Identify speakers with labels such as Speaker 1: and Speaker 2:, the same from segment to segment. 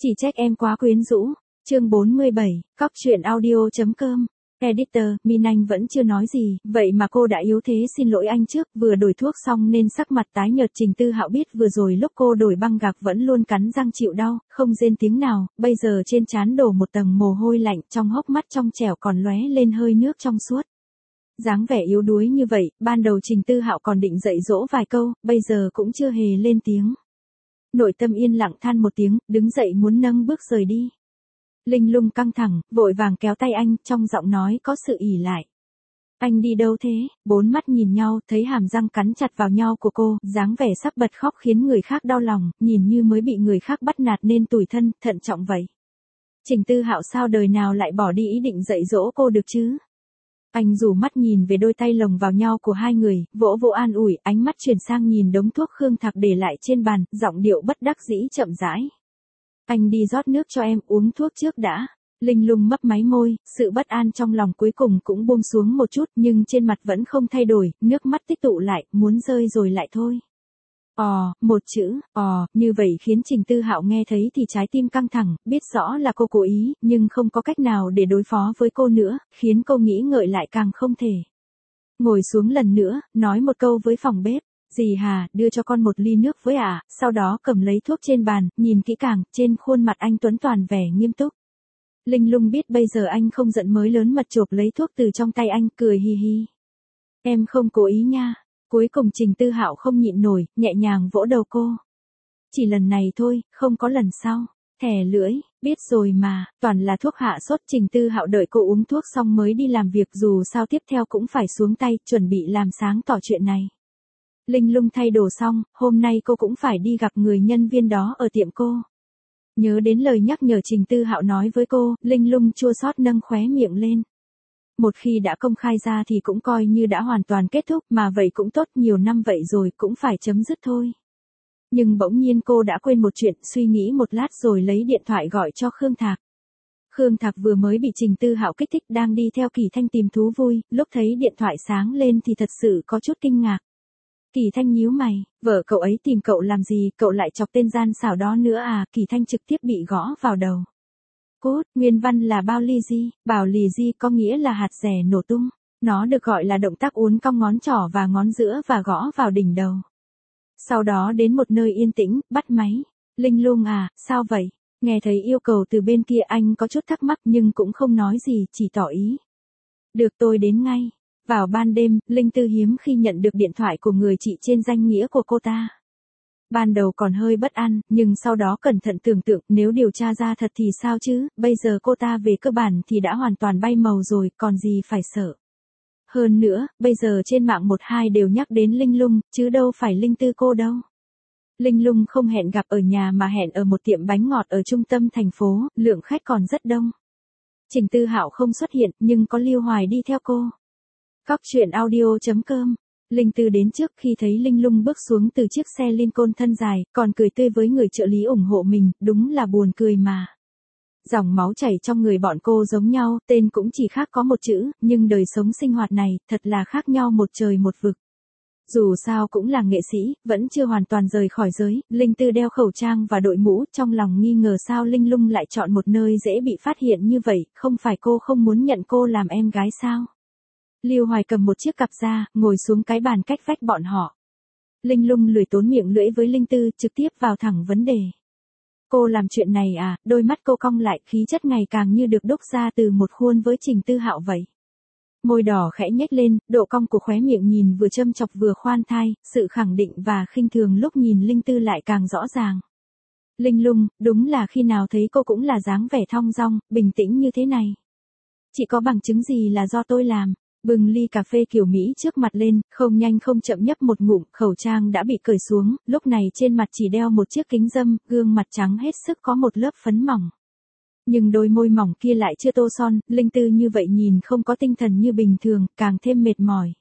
Speaker 1: Chỉ trách em quá quyến rũ. Chương 47, cóc truyện audio.com. Editor, Min Anh vẫn chưa nói gì, vậy mà cô đã yếu thế xin lỗi anh trước, vừa đổi thuốc xong nên sắc mặt tái nhợt. Trình Tư Hạo biết vừa rồi lúc cô đổi băng gạc vẫn luôn cắn răng chịu đau, không rên tiếng nào, bây giờ trên trán đổ một tầng mồ hôi lạnh, trong hốc mắt trong trẻo còn lóe lên hơi nước trong suốt. Dáng vẻ yếu đuối như vậy, ban đầu Trình Tư Hạo còn định dạy dỗ vài câu, bây giờ cũng chưa hề lên tiếng. Nội tâm yên lặng than một tiếng, đứng dậy muốn nâng bước rời đi. Linh Lung căng thẳng, vội vàng kéo tay anh, trong giọng nói có sự ỉ lại. Anh đi đâu thế? Bốn mắt nhìn nhau, thấy hàm răng cắn chặt vào nhau của cô, dáng vẻ sắp bật khóc khiến người khác đau lòng, nhìn như mới bị người khác bắt nạt nên tủi thân, thận trọng vậy. Trình Tư Hạo sao đời nào lại bỏ đi ý định dạy dỗ cô được chứ? Anh rủ mắt nhìn về đôi tay lồng vào nhau của hai người, vỗ vỗ an ủi, ánh mắt chuyển sang nhìn đống thuốc Khương Thạc để lại trên bàn, giọng điệu bất đắc dĩ chậm rãi. Anh đi rót nước cho em, uống thuốc trước đã. Linh Lung mấp máy môi, sự bất an trong lòng cuối cùng cũng buông xuống một chút nhưng trên mặt vẫn không thay đổi, nước mắt tích tụ lại, muốn rơi rồi lại thôi. Một chữ, như vậy khiến Trình Tư Hạo nghe thấy thì trái tim căng thẳng, biết rõ là cô cố ý, nhưng không có cách nào để đối phó với cô nữa, khiến cô nghĩ ngợi lại càng không thể. Ngồi xuống lần nữa, nói một câu với phòng bếp. Dì Hà, đưa cho con một ly nước với ạ, sau đó cầm lấy thuốc trên bàn, nhìn kỹ càng, trên khuôn mặt anh Tuấn toàn vẻ nghiêm túc. Linh Lung biết bây giờ anh không giận mới lớn mật chộp lấy thuốc từ trong tay anh, cười hi hi. Em không cố ý nha. Cuối cùng Trình Tư Hạo không nhịn nổi, nhẹ nhàng vỗ đầu cô. Chỉ lần này thôi, không có lần sau. Thè lưỡi, biết rồi mà, toàn là thuốc hạ sốt. Trình Tư Hạo đợi cô uống thuốc xong mới đi làm việc, dù sao tiếp theo cũng phải xuống tay, chuẩn bị làm sáng tỏ chuyện này. Linh Lung thay đồ xong, hôm nay cô cũng phải đi gặp người nhân viên đó ở tiệm cô. Nhớ đến lời nhắc nhở Trình Tư Hạo nói với cô, Linh Lung chua xót nâng khóe miệng lên. Một khi đã công khai ra thì cũng coi như đã hoàn toàn kết thúc, mà vậy cũng tốt, nhiều năm vậy rồi cũng phải chấm dứt thôi. Nhưng bỗng nhiên cô đã quên một chuyện, suy nghĩ một lát rồi lấy điện thoại gọi cho Khương Thạc. Khương Thạc vừa mới bị Trình Tư Hạo kích thích đang đi theo Kỳ Thanh tìm thú vui, lúc thấy điện thoại sáng lên thì thật sự có chút kinh ngạc. Kỳ Thanh nhíu mày, vợ cậu ấy tìm cậu làm gì, cậu lại chọc tên gian xảo đó nữa à? Kỳ Thanh trực tiếp bị gõ vào đầu. Cốt, nguyên văn là bao ly di, bảo lì di có nghĩa là hạt rẻ nổ tung. Nó được gọi là động tác uốn cong ngón trỏ và ngón giữa và gõ vào đỉnh đầu. Sau đó đến một nơi yên tĩnh, bắt máy. Linh Lung à, sao vậy? Nghe thấy yêu cầu từ bên kia anh có chút thắc mắc nhưng cũng không nói gì, chỉ tỏ ý. Được, tôi đến ngay. Vào ban đêm, Linh Tư hiếm khi nhận được điện thoại của người chị trên danh nghĩa của cô ta. Ban đầu còn hơi bất an, nhưng sau đó cẩn thận tưởng tượng, nếu điều tra ra thật thì sao chứ, bây giờ cô ta về cơ bản thì đã hoàn toàn bay màu rồi, còn gì phải sợ. Hơn nữa, bây giờ trên mạng một hai đều nhắc đến Linh Lung, chứ đâu phải Linh Tư cô đâu. Linh Lung không hẹn gặp ở nhà mà hẹn ở một tiệm bánh ngọt ở trung tâm thành phố, lượng khách còn rất đông. Trình Tư Hạo không xuất hiện, nhưng có Lưu Hoài đi theo cô. Cóc truyện audio.com. Linh Tư đến trước, khi thấy Linh Lung bước xuống từ chiếc xe Lincoln thân dài, còn cười tươi với người trợ lý ủng hộ mình, đúng là buồn cười mà. Dòng máu chảy trong người bọn cô giống nhau, tên cũng chỉ khác có một chữ, nhưng đời sống sinh hoạt này, thật là khác nhau một trời một vực. Dù sao cũng là nghệ sĩ, vẫn chưa hoàn toàn rời khỏi giới, Linh Tư đeo khẩu trang và đội mũ, trong lòng nghi ngờ sao Linh Lung lại chọn một nơi dễ bị phát hiện như vậy, không phải cô không muốn nhận cô làm em gái sao? Lưu Hoài cầm một chiếc cặp ra, ngồi xuống cái bàn cách vách bọn họ. Linh Lung lười tốn miệng lưỡi với Linh Tư, trực tiếp vào thẳng vấn đề. Cô làm chuyện này à? Đôi mắt cô cong lại, khí chất ngày càng như được đúc ra từ một khuôn với Trình Tư Hạo vậy. Môi đỏ khẽ nhếch lên, độ cong của khóe miệng nhìn vừa châm chọc vừa khoan thai, sự khẳng định và khinh thường lúc nhìn Linh Tư lại càng rõ ràng. Linh Lung, đúng là khi nào thấy cô cũng là dáng vẻ thong dong, bình tĩnh như thế này. Chị có bằng chứng gì là do tôi làm? Bưng ly cà phê kiểu Mỹ trước mặt lên, không nhanh không chậm nhấp một ngụm, khẩu trang đã bị cởi xuống, lúc này trên mặt chỉ đeo một chiếc kính râm, gương mặt trắng hết sức có một lớp phấn mỏng. Nhưng đôi môi mỏng kia lại chưa tô son, Linh Tư như vậy nhìn không có tinh thần như bình thường, càng thêm mệt mỏi.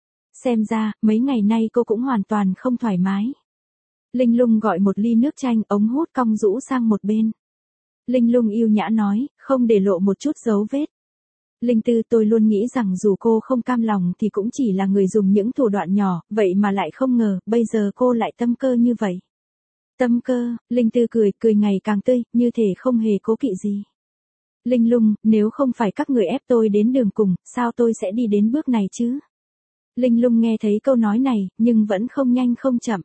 Speaker 1: Xem ra, mấy ngày nay cô cũng hoàn toàn không thoải mái. Linh Lung gọi một ly nước chanh, ống hút cong rũ sang một bên. Linh Lung yêu nhã nói, không để lộ một chút dấu vết. Linh Tư, tôi luôn nghĩ rằng dù cô không cam lòng thì cũng chỉ là người dùng những thủ đoạn nhỏ, vậy mà lại không ngờ, bây giờ cô lại tâm cơ như vậy. Tâm cơ, Linh Tư cười ngày càng tươi, như thể không hề cố kỵ gì. Linh Lung, nếu không phải các người ép tôi đến đường cùng, sao tôi sẽ đi đến bước này chứ? Linh Lung nghe thấy câu nói này, nhưng vẫn không nhanh không chậm.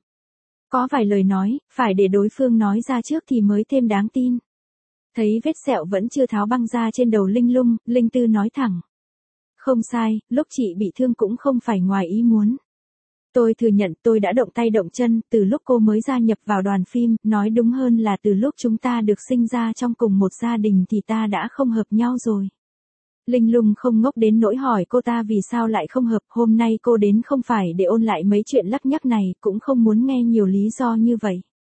Speaker 1: Có vài lời nói, phải để đối phương nói ra trước thì mới thêm đáng tin. Thấy vết sẹo vẫn chưa tháo băng ra trên đầu Linh Lung, Linh Tư nói thẳng. Không sai, lúc chị bị thương cũng không phải ngoài ý muốn. Tôi thừa nhận tôi đã động tay động chân, từ lúc cô mới gia nhập vào đoàn phim, nói đúng hơn là từ lúc chúng ta được sinh ra trong cùng một gia đình thì ta đã không hợp nhau rồi. Linh Lung không ngốc đến nỗi hỏi cô ta vì sao lại không hợp, hôm nay cô đến không phải để ôn lại mấy chuyện lắc nhắc này, cũng không muốn nghe nhiều lý do như vậy.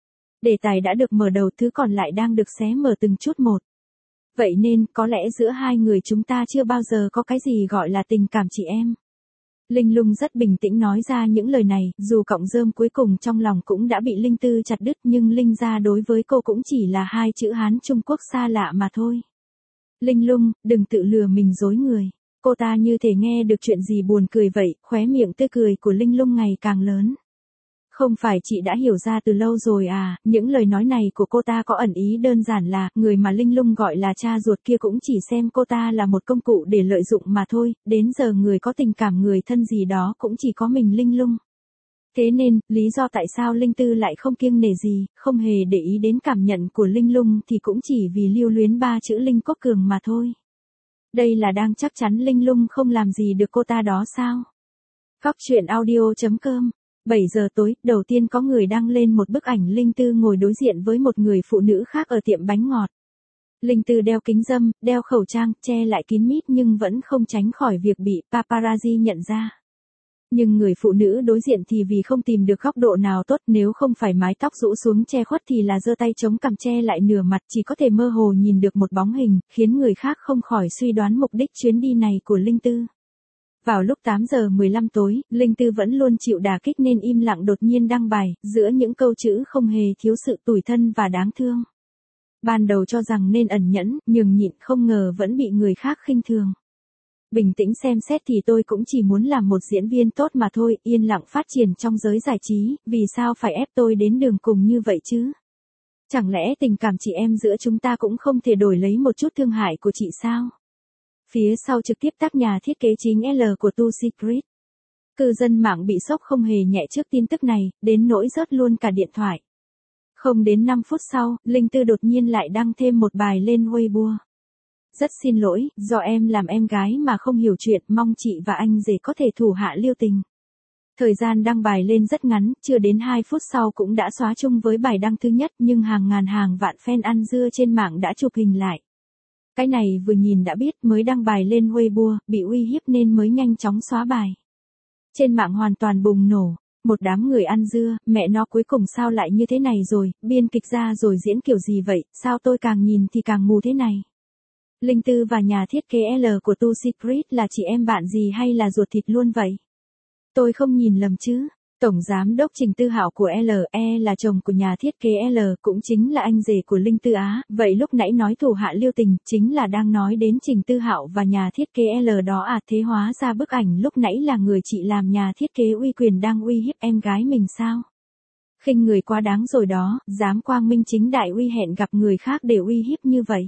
Speaker 1: Đề tài đã được mở đầu, thứ còn lại đang được xé mở từng chút một. Vậy nên, có lẽ giữa hai người chúng ta chưa bao giờ có cái gì gọi là tình cảm chị em. Linh Lung rất bình tĩnh nói ra những lời này, dù cọng rơm cuối cùng trong lòng cũng đã bị Linh Tư chặt đứt, nhưng Linh gia đối với cô cũng chỉ là hai chữ Hán Trung Quốc xa lạ mà thôi. Linh Lung, đừng tự lừa mình dối người. Cô ta như thể nghe được chuyện gì buồn cười vậy, khóe miệng tươi cười của Linh Lung ngày càng lớn. Không phải chị đã hiểu ra từ lâu rồi à, những lời nói này của cô ta có ẩn ý đơn giản là, người mà Linh Lung gọi là cha ruột kia cũng chỉ xem cô ta là một công cụ để lợi dụng mà thôi, đến giờ người có tình cảm người thân gì đó cũng chỉ có mình Linh Lung. Thế nên, lý do tại sao Linh Tư lại không kiêng nể gì, không hề để ý đến cảm nhận của Linh Lung thì cũng chỉ vì lưu luyến ba chữ Linh Quốc Cường mà thôi. Đây là đang chắc chắn Linh Lung không làm gì được cô ta đó sao? Góc truyện audio.com 7 giờ tối, đầu tiên có người đăng lên một bức ảnh Linh Tư ngồi đối diện với một người phụ nữ khác ở tiệm bánh ngọt. Linh Tư đeo kính râm, đeo khẩu trang, che lại kín mít nhưng vẫn không tránh khỏi việc bị paparazzi nhận ra. Nhưng người phụ nữ đối diện thì vì không tìm được góc độ nào tốt, nếu không phải mái tóc rũ xuống che khuất thì là giơ tay chống cằm che lại nửa mặt, chỉ có thể mơ hồ nhìn được một bóng hình, khiến người khác không khỏi suy đoán mục đích chuyến đi này của Linh Tư. Vào lúc 8 giờ 15 tối, Linh Tư vẫn luôn chịu đả kích nên im lặng đột nhiên đăng bài, giữa những câu chữ không hề thiếu sự tủi thân và đáng thương. Ban đầu cho rằng nên ẩn nhẫn, nhường nhịn, không ngờ vẫn bị người khác khinh thường. Bình tĩnh xem xét thì tôi cũng chỉ muốn làm một diễn viên tốt mà thôi, yên lặng phát triển trong giới giải trí, vì sao phải ép tôi đến đường cùng như vậy chứ? Chẳng lẽ tình cảm chị em giữa chúng ta cũng không thể đổi lấy một chút thương hại của chị sao? Phía sau trực tiếp tác nhà thiết kế chính L của Tu Secret. Cư dân mạng bị sốc không hề nhẹ trước tin tức này, đến nỗi rớt luôn cả điện thoại. Không đến 5 phút sau, Linh Tư đột nhiên lại đăng thêm một bài lên Weibo. Rất xin lỗi, do em làm em gái mà không hiểu chuyện, mong chị và anh rể có thể thủ hạ lưu tình. Thời gian đăng bài lên rất ngắn, chưa đến 2 phút sau cũng đã xóa chung với bài đăng thứ nhất, nhưng hàng ngàn hàng vạn fan ăn dưa trên mạng đã chụp hình lại. Cái này vừa nhìn đã biết mới đăng bài lên Weibo, bị uy hiếp nên mới nhanh chóng xóa bài. Trên mạng hoàn toàn bùng nổ, một đám người ăn dưa, mẹ nó cuối cùng sao lại như thế này rồi, biên kịch ra rồi diễn kiểu gì vậy, sao tôi càng nhìn thì càng mù thế này. Linh Tư và nhà thiết kế L của Tu Secret là chị em bạn gì hay là ruột thịt luôn vậy? Tôi không nhìn lầm chứ? Tổng giám đốc Trình Tư Hạo của LE là chồng của nhà thiết kế L, cũng chính là anh rể của Linh Tư Á, vậy lúc nãy nói thủ hạ lưu tình, chính là đang nói đến Trình Tư Hạo và nhà thiết kế L đó à, thế hóa ra bức ảnh lúc nãy là người chị làm nhà thiết kế uy quyền đang uy hiếp em gái mình sao? Khinh người quá đáng rồi đó, dám quang minh chính đại uy hẹn gặp người khác để uy hiếp như vậy.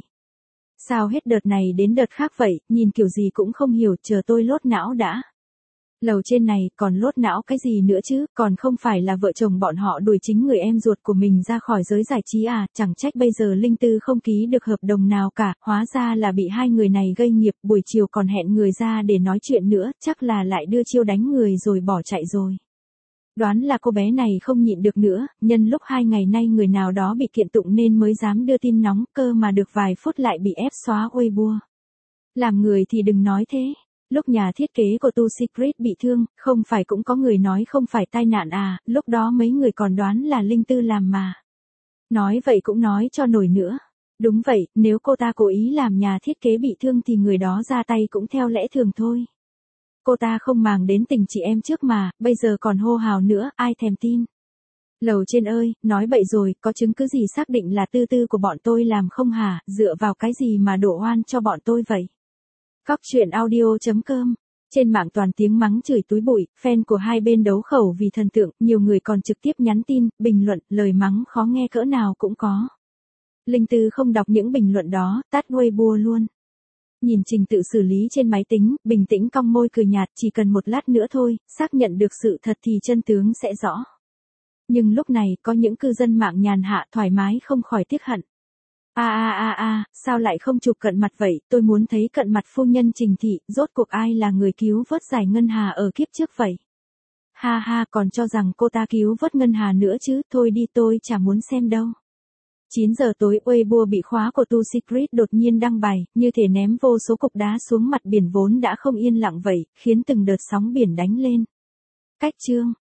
Speaker 1: Sao hết đợt này đến đợt khác vậy, nhìn kiểu gì cũng không hiểu, chờ tôi lốt não đã. Lầu trên này, còn lốt não cái gì nữa chứ, còn không phải là vợ chồng bọn họ đuổi chính người em ruột của mình ra khỏi giới giải trí à, chẳng trách bây giờ Linh Tư không ký được hợp đồng nào cả, hóa ra là bị hai người này gây nghiệp, buổi chiều còn hẹn người ra để nói chuyện nữa, chắc là lại đưa chiêu đánh người rồi bỏ chạy rồi. Đoán là cô bé này không nhịn được nữa, nhân lúc 2 ngày nay người nào đó bị kiện tụng nên mới dám đưa tin nóng, cơ mà được vài phút lại bị ép xóa Weibo. Làm người thì đừng nói thế. Lúc nhà thiết kế của Tu Secret bị thương, không phải cũng có người nói không phải tai nạn à, lúc đó mấy người còn đoán là Linh Tư làm mà. Nói vậy cũng nói cho nổi nữa. Đúng vậy, nếu cô ta cố ý làm nhà thiết kế bị thương thì người đó ra tay cũng theo lẽ thường thôi. Cô ta không màng đến tình chị em trước mà, bây giờ còn hô hào nữa, ai thèm tin. Lầu trên ơi, nói bậy rồi, có chứng cứ gì xác định là Tư Tư của bọn tôi làm không hả, dựa vào cái gì mà đổ oan cho bọn tôi vậy? Góc truyện audio.com Trên mạng toàn tiếng mắng chửi túi bụi, fan của hai bên đấu khẩu vì thần tượng, nhiều người còn trực tiếp nhắn tin, bình luận, lời mắng khó nghe cỡ nào cũng có. Linh Tư không đọc những bình luận đó, tắt Weibo luôn. Nhìn trình tự xử lý trên máy tính, bình tĩnh cong môi cười nhạt, chỉ cần một lát nữa thôi, xác nhận được sự thật thì chân tướng sẽ rõ. Nhưng lúc này, có những cư dân mạng nhàn hạ thoải mái không khỏi tiếc hận. Sao lại không chụp cận mặt vậy, tôi muốn thấy cận mặt phu nhân Trình Thị, rốt cuộc ai là người cứu vớt giải Ngân Hà ở kiếp trước vậy? Ha ha, còn cho rằng cô ta cứu vớt Ngân Hà nữa chứ, thôi đi tôi chả muốn xem đâu. 9 giờ tối Weibo bị khóa của Tu Secret đột nhiên đăng bài, như thể ném vô số cục đá xuống mặt biển vốn đã không yên lặng vậy, khiến từng đợt sóng biển đánh lên. Cách chương